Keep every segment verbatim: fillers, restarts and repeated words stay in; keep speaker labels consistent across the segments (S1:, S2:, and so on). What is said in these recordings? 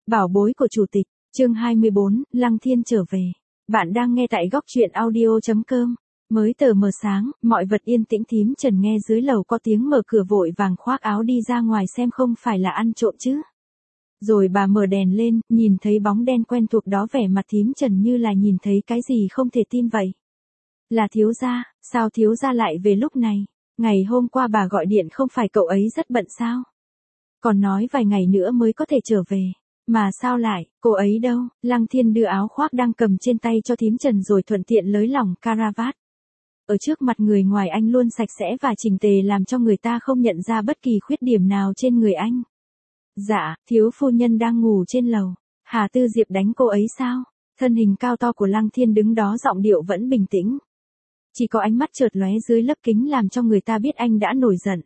S1: Bảo bối của chủ tịch, chương hai mươi bốn, Lăng Thiên trở về. Bạn đang nghe tại góc truyện audio chấm com. Mới tờ mờ sáng, mọi vật yên tĩnh, thím Trần nghe dưới lầu có tiếng mở cửa vội vàng khoác áo đi ra ngoài xem không phải là ăn trộm chứ. Rồi bà mở đèn lên, nhìn thấy bóng đen quen thuộc đó, vẻ mặt thím Trần như là nhìn thấy cái gì không thể tin vậy. Là thiếu gia, sao thiếu gia lại về lúc này? Ngày hôm qua bà gọi điện không phải cậu ấy rất bận sao? Còn nói vài ngày nữa mới có thể trở về. Mà sao lại, cô ấy đâu? Lăng Thiên đưa áo khoác đang cầm trên tay cho thím Trần rồi thuận tiện lới lỏng caravat. Ở trước mặt người ngoài anh luôn sạch sẽ và chỉnh tề làm cho người ta không nhận ra bất kỳ khuyết điểm nào trên người anh. Dạ, thiếu phu nhân đang ngủ trên lầu. Hà Tư Diệp đánh cô ấy sao? Thân hình cao to của Lăng Thiên đứng đó, giọng điệu vẫn bình tĩnh. Chỉ có ánh mắt chợt lóe dưới lớp kính làm cho người ta biết anh đã nổi giận.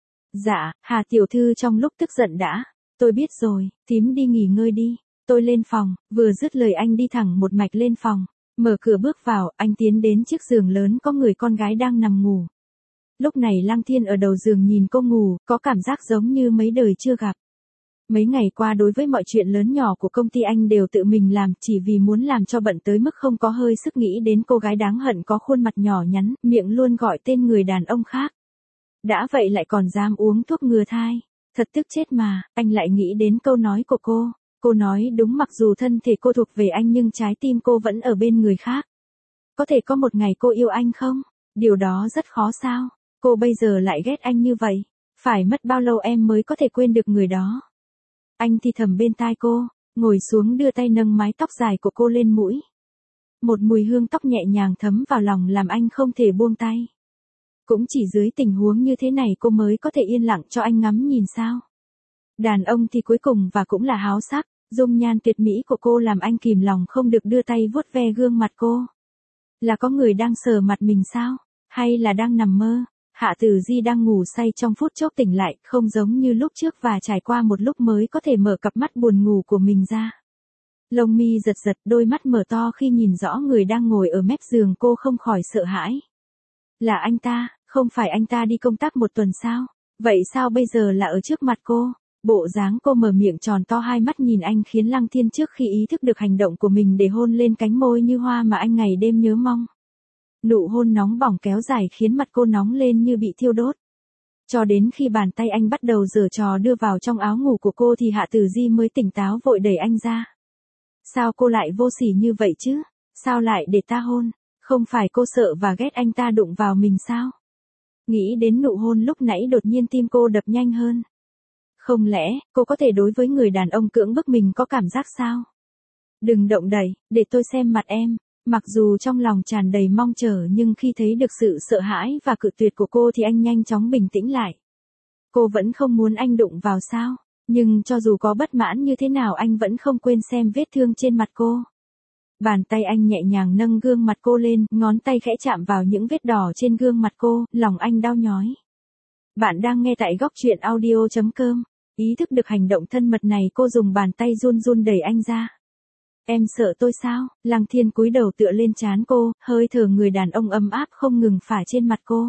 S1: Dạ, Hà tiểu thư trong lúc tức giận đã. Tôi biết rồi, thím đi nghỉ ngơi đi. Tôi lên phòng, vừa dứt lời anh đi thẳng một mạch lên phòng. Mở cửa bước vào, anh tiến đến chiếc giường lớn có người con gái đang nằm ngủ. Lúc này Lăng Thiên ở đầu giường nhìn cô ngủ, có cảm giác giống như mấy đời chưa gặp. Mấy ngày qua đối với mọi chuyện lớn nhỏ của công ty anh đều tự mình làm, chỉ vì muốn làm cho bận tới mức không có hơi sức nghĩ đến cô gái đáng hận có khuôn mặt nhỏ nhắn, miệng luôn gọi tên người đàn ông khác. Đã vậy lại còn dám uống thuốc ngừa thai. Thật tức chết mà, anh lại nghĩ đến câu nói của cô. Cô nói đúng, mặc dù thân thể cô thuộc về anh nhưng trái tim cô vẫn ở bên người khác. Có thể có một ngày cô yêu anh không? Điều đó rất khó sao? Cô bây giờ lại ghét anh như vậy. Phải mất bao lâu em mới có thể quên được người đó? Anh thì thầm bên tai cô, ngồi xuống đưa tay nâng mái tóc dài của cô lên mũi. Một mùi hương tóc nhẹ nhàng thấm vào lòng làm anh không thể buông tay. Cũng chỉ dưới tình huống như thế này cô mới có thể yên lặng cho anh ngắm nhìn sao. Đàn ông thì cuối cùng và cũng là háo sắc, dung nhan tuyệt mỹ của cô làm anh kìm lòng không được đưa tay vuốt ve gương mặt cô. Là có người đang sờ mặt mình sao? Hay là đang nằm mơ? Hạ Tử Di đang ngủ say trong phút chốc tỉnh lại, không giống như lúc trước và trải qua một lúc mới có thể mở cặp mắt buồn ngủ của mình ra. Lông mi giật giật, đôi mắt mở to khi nhìn rõ người đang ngồi ở mép giường, cô không khỏi sợ hãi. Là anh ta, không phải anh ta đi công tác một tuần sao? Vậy sao bây giờ là ở trước mặt cô? Bộ dáng cô mở miệng tròn to hai mắt nhìn anh khiến Lăng Thiên trước khi ý thức được hành động của mình để hôn lên cánh môi như hoa mà anh ngày đêm nhớ mong. Nụ hôn nóng bỏng kéo dài khiến mặt cô nóng lên như bị thiêu đốt. Cho đến khi bàn tay anh bắt đầu giở trò đưa vào trong áo ngủ của cô thì Hạ Tử Di mới tỉnh táo vội đẩy anh ra. Sao cô lại vô sỉ như vậy chứ? Sao lại để ta hôn? Không phải cô sợ và ghét anh ta đụng vào mình sao? Nghĩ đến nụ hôn lúc nãy đột nhiên tim cô đập nhanh hơn. Không lẽ, cô có thể đối với người đàn ông cưỡng bức mình có cảm giác sao? Đừng động đậy, để tôi xem mặt em. Mặc dù trong lòng tràn đầy mong chờ nhưng khi thấy được sự sợ hãi và cự tuyệt của cô thì anh nhanh chóng bình tĩnh lại. Cô vẫn không muốn anh đụng vào sao? Nhưng cho dù có bất mãn như thế nào anh vẫn không quên xem vết thương trên mặt cô. Bàn tay anh nhẹ nhàng nâng gương mặt cô lên, ngón tay khẽ chạm vào những vết đỏ trên gương mặt cô, lòng anh đau nhói. Bạn đang nghe tại góc truyện audio chấm com. Ý thức được hành động thân mật này cô dùng bàn tay run run đẩy anh ra. Em sợ tôi sao? Lăng Thiên cúi đầu tựa lên trán cô, hơi thở người đàn ông ấm áp không ngừng phả trên mặt cô.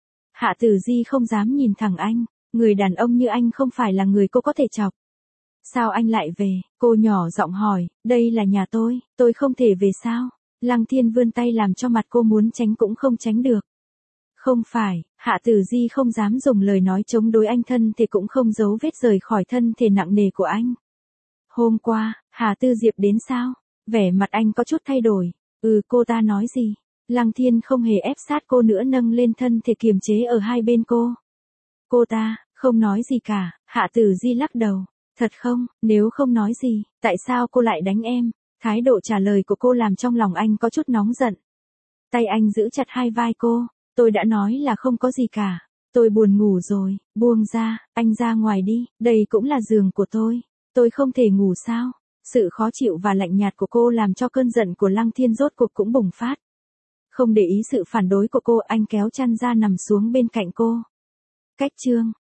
S1: Hạ Tử Di không dám nhìn thẳng anh, người đàn ông như anh không phải là người cô có thể chọc. Sao anh lại về? Cô nhỏ giọng hỏi, đây là nhà tôi, tôi không thể về sao? Lăng Thiên vươn tay làm cho mặt cô muốn tránh cũng không tránh được. Không phải, Hạ Tử Di không dám dùng lời nói chống đối anh, thân thể cũng không giấu vết rời khỏi thân thể nặng nề của anh. Hôm qua, Hà Tư Diệp đến sao? Vẻ mặt anh có chút thay đổi. Ừ, cô ta nói gì? Lăng Thiên không hề ép sát cô nữa, nâng lên thân thể kiềm chế ở hai bên cô. Cô ta, không nói gì cả. Hạ Tử Di lắc đầu. Thật không, nếu không nói gì, tại sao cô lại đánh em? Thái độ trả lời của cô làm trong lòng anh có chút nóng giận. Tay anh giữ chặt hai vai cô. Tôi đã nói là không có gì cả. Tôi buồn ngủ rồi, buông ra, anh ra ngoài đi, đây cũng là giường của tôi. Tôi không thể ngủ sao? Sự khó chịu và lạnh nhạt của cô làm cho cơn giận của Lăng Thiên rốt cuộc cũng bùng phát. Không để ý sự phản đối của cô, anh kéo chăn ra nằm xuống bên cạnh cô. Cách chương